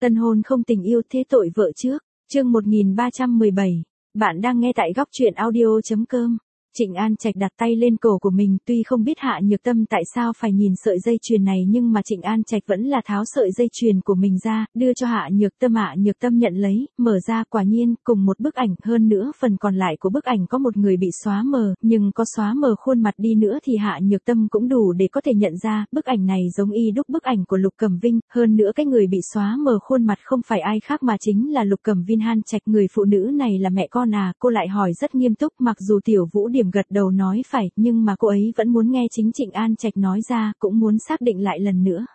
Tân hôn không tình yêu thế tội vợ trước. Chương 1317. Bạn đang nghe tại góc truyện audio.com. Trịnh An Trạch đặt tay lên cổ của mình, tuy không biết Hạ Nhược Tâm tại sao phải nhìn sợi dây chuyền này nhưng mà Trịnh An Trạch vẫn là tháo sợi dây chuyền của mình ra, đưa cho Hạ Nhược Tâm. Hạ Nhược Tâm nhận lấy, mở ra quả nhiên, cùng một bức ảnh, hơn nữa phần còn lại của bức ảnh có một người bị xóa mờ, nhưng có xóa mờ khuôn mặt đi nữa thì Hạ Nhược Tâm cũng đủ để có thể nhận ra, bức ảnh này giống y đúc bức ảnh của Lục Cẩm Vinh, hơn nữa cái người bị xóa mờ khuôn mặt không phải ai khác mà chính là Lục Cẩm Vinh. Han Trạch, người phụ nữ này là mẹ con à? Cô lại hỏi rất nghiêm túc, mặc dù Tiểu Vũ Điểm gật đầu nói phải, nhưng mà cô ấy vẫn muốn nghe chính Trịnh An Trạch nói ra, cũng muốn xác định lại lần nữa.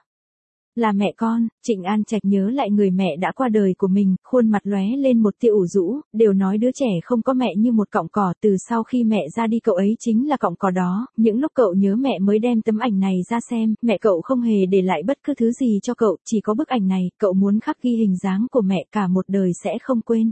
Là mẹ con. Trịnh An Trạch nhớ lại người mẹ đã qua đời của mình, khuôn mặt lóe lên một tia ủ rũ, đều nói đứa trẻ không có mẹ như một cọng cỏ, từ sau khi mẹ ra đi cậu ấy chính là cọng cỏ đó, những lúc cậu nhớ mẹ mới đem tấm ảnh này ra xem, mẹ cậu không hề để lại bất cứ thứ gì cho cậu, chỉ có bức ảnh này, cậu muốn khắc ghi hình dáng của mẹ cả một đời sẽ không quên.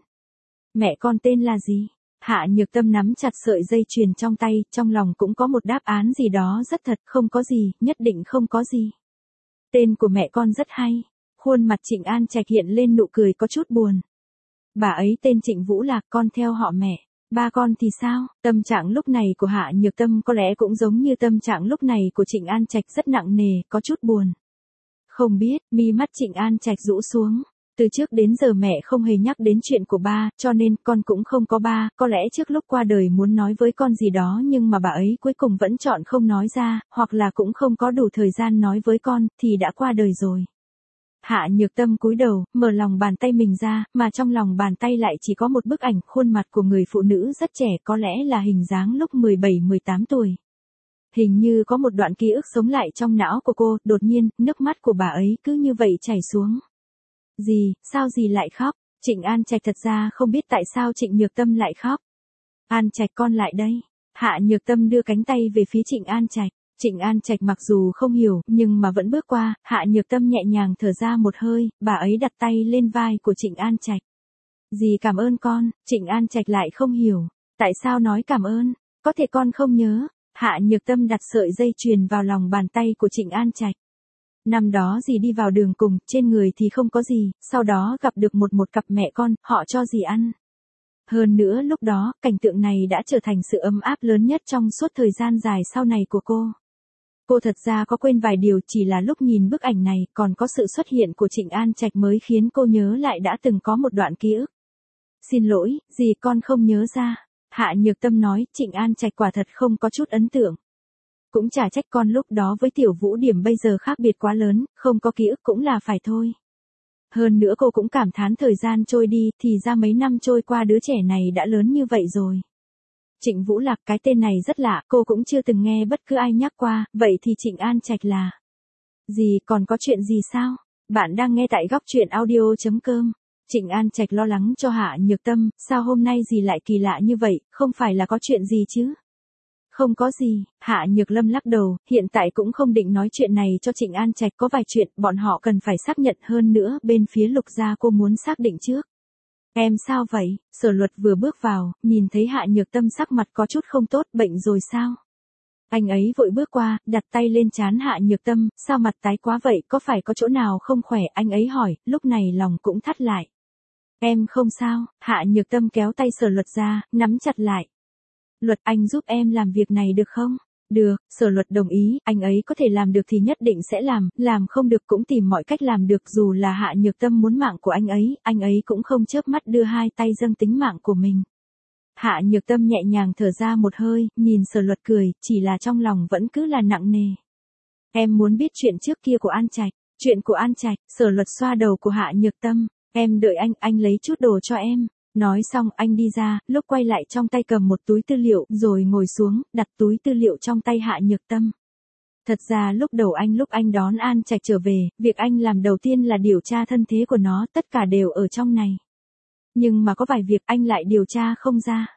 Mẹ con tên là gì? Hạ Nhược Tâm nắm chặt sợi dây chuyền trong tay, trong lòng cũng có một đáp án gì đó rất thật, không có gì, nhất định không có gì. Tên của mẹ con rất hay. Khuôn mặt Trịnh An Trạch hiện lên nụ cười có chút buồn. Bà ấy tên Trịnh Vũ Lạc, con theo họ mẹ. Ba con thì sao? Tâm trạng lúc này của Hạ Nhược Tâm có lẽ cũng giống như tâm trạng lúc này của Trịnh An Trạch, rất nặng nề, có chút buồn. Không biết, mi mắt Trịnh An Trạch rũ xuống. Từ trước đến giờ mẹ không hề nhắc đến chuyện của ba, cho nên con cũng không có ba, có lẽ trước lúc qua đời muốn nói với con gì đó nhưng mà bà ấy cuối cùng vẫn chọn không nói ra, hoặc là cũng không có đủ thời gian nói với con, thì đã qua đời rồi. Hạ Nhược Tâm cúi đầu, mở lòng bàn tay mình ra, mà trong lòng bàn tay lại chỉ có một bức ảnh khuôn mặt của người phụ nữ rất trẻ, có lẽ là hình dáng lúc 17-18 tuổi. Hình như có một đoạn ký ức sống lại trong não của cô, đột nhiên, nước mắt của bà ấy cứ như vậy chảy xuống. Gì, sao gì lại khóc? Trịnh An Trạch thật ra không biết tại sao Trịnh Nhược Tâm lại khóc. An Trạch con lại đây. Hạ Nhược Tâm đưa cánh tay về phía Trịnh An Trạch. Trịnh An Trạch mặc dù không hiểu, nhưng mà vẫn bước qua, Hạ Nhược Tâm nhẹ nhàng thở ra một hơi, bà ấy đặt tay lên vai của Trịnh An Trạch. Dì cảm ơn con. Trịnh An Trạch lại không hiểu. Tại sao nói cảm ơn? Có thể con không nhớ. Hạ Nhược Tâm đặt sợi dây chuyền vào lòng bàn tay của Trịnh An Trạch. Năm đó dì đi vào đường cùng, trên người thì không có gì, sau đó gặp được một cặp mẹ con, họ cho dì ăn. Hơn nữa lúc đó, cảnh tượng này đã trở thành sự ấm áp lớn nhất trong suốt thời gian dài sau này của cô. Cô thật ra có quên vài điều, chỉ là lúc nhìn bức ảnh này, còn có sự xuất hiện của Trịnh An Trạch mới khiến cô nhớ lại đã từng có một đoạn ký ức. Xin lỗi, dì con không nhớ ra. Hạ Nhược Tâm nói, Trịnh An Trạch quả thật không có chút ấn tượng. Cũng chả trách con lúc đó với Tiểu Vũ Điểm bây giờ khác biệt quá lớn, không có ký ức cũng là phải thôi. Hơn nữa cô cũng cảm thán thời gian trôi đi, thì ra mấy năm trôi qua đứa trẻ này đã lớn như vậy rồi. Trịnh Vũ Lạc, cái tên này rất lạ, cô cũng chưa từng nghe bất cứ ai nhắc qua, vậy thì Trịnh An Trạch là... Gì, còn có chuyện gì sao? Bạn đang nghe tại góc truyện audio.com. Trịnh An Trạch lo lắng cho Hạ Nhược Tâm, sao hôm nay gì lại kỳ lạ như vậy, không phải là có chuyện gì chứ? Không có gì. Hạ Nhược Lâm lắc đầu, hiện tại cũng không định nói chuyện này cho Trịnh An Trạch, có vài chuyện bọn họ cần phải xác nhận, hơn nữa bên phía Lục gia cô muốn xác định trước. Em sao vậy? Sở Luật vừa bước vào, nhìn thấy Hạ Nhược Tâm sắc mặt có chút không tốt, bệnh rồi sao? Anh ấy vội bước qua, đặt tay lên trán Hạ Nhược Tâm, sao mặt tái quá vậy, có phải có chỗ nào không khỏe? Anh ấy hỏi, lúc này lòng cũng thắt lại. Em không sao. Hạ Nhược Tâm kéo tay Sở Luật ra, nắm chặt lại. Luật, anh giúp em làm việc này được không? Được. Sở Luật đồng ý, anh ấy có thể làm được thì nhất định sẽ làm không được cũng tìm mọi cách làm được, dù là Hạ Nhược Tâm muốn mạng của anh ấy cũng không chớp mắt đưa hai tay dâng tính mạng của mình. Hạ Nhược Tâm nhẹ nhàng thở ra một hơi, nhìn Sở Luật cười, chỉ là trong lòng vẫn cứ là nặng nề. Em muốn biết chuyện trước kia của An Trạch. Chuyện của An Trạch? Sở Luật xoa đầu của Hạ Nhược Tâm. Em đợi anh lấy chút đồ cho em. Nói xong anh đi ra, lúc quay lại trong tay cầm một túi tư liệu, rồi ngồi xuống, đặt túi tư liệu trong tay Hạ Nhược Tâm. Thật ra lúc anh đón An Trạch trở về, việc anh làm đầu tiên là điều tra thân thế của nó, tất cả đều ở trong này. Nhưng mà có vài việc anh lại điều tra không ra.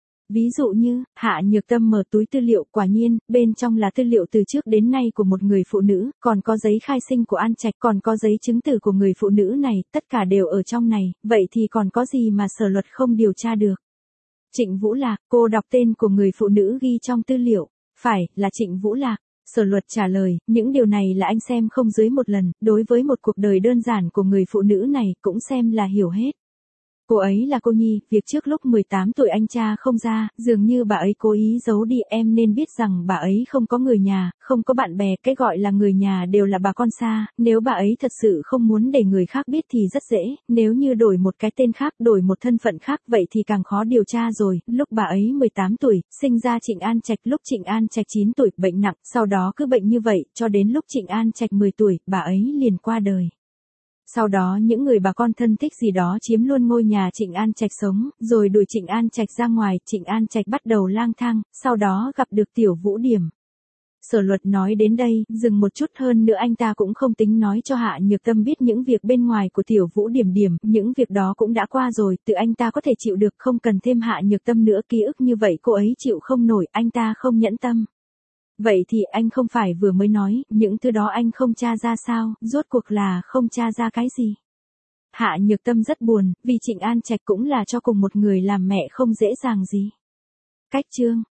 Ví dụ như, Hạ Nhược Tâm mở túi tư liệu, quả nhiên, bên trong là tư liệu từ trước đến nay của một người phụ nữ, còn có giấy khai sinh của An Trạch, còn có giấy chứng tử của người phụ nữ này, tất cả đều ở trong này, vậy thì còn có gì mà Sở Luật không điều tra được. Trịnh Vũ Lạc, cô đọc tên của người phụ nữ ghi trong tư liệu, phải, là Trịnh Vũ Lạc. Sở Luật trả lời, những điều này là anh xem không dưới một lần, đối với một cuộc đời đơn giản của người phụ nữ này cũng xem là hiểu hết. Cô ấy là cô Nhi, việc trước lúc 18 tuổi anh cha không ra, dường như bà ấy cố ý giấu đi, em nên biết rằng bà ấy không có người nhà, không có bạn bè, cái gọi là người nhà đều là bà con xa, nếu bà ấy thật sự không muốn để người khác biết thì rất dễ, nếu như đổi một cái tên khác, đổi một thân phận khác vậy thì càng khó điều tra rồi, lúc bà ấy 18 tuổi, sinh ra Trịnh An Trạch, lúc Trịnh An Trạch 9 tuổi, bệnh nặng, sau đó cứ bệnh như vậy, cho đến lúc Trịnh An Trạch 10 tuổi, bà ấy liền qua đời. Sau đó những người bà con thân thích gì đó chiếm luôn ngôi nhà Trịnh An Trạch sống, rồi đuổi Trịnh An Trạch ra ngoài, Trịnh An Trạch bắt đầu lang thang, sau đó gặp được Tiểu Vũ Điểm. Sở Luật nói đến đây, dừng một chút, hơn nữa anh ta cũng không tính nói cho Hạ Nhược Tâm biết những việc bên ngoài của Tiểu Vũ Điểm Điểm, những việc đó cũng đã qua rồi, tự anh ta có thể chịu được, không cần thêm Hạ Nhược Tâm nữa, ký ức như vậy cô ấy chịu không nổi, anh ta không nhẫn tâm. Vậy thì anh không phải vừa mới nói, những thứ đó anh không tra ra sao, rốt cuộc là không tra ra cái gì? Hạ Nhược Tâm rất buồn, vì Trịnh An Trạch cũng là cho cùng một người làm mẹ không dễ dàng gì. Cách chương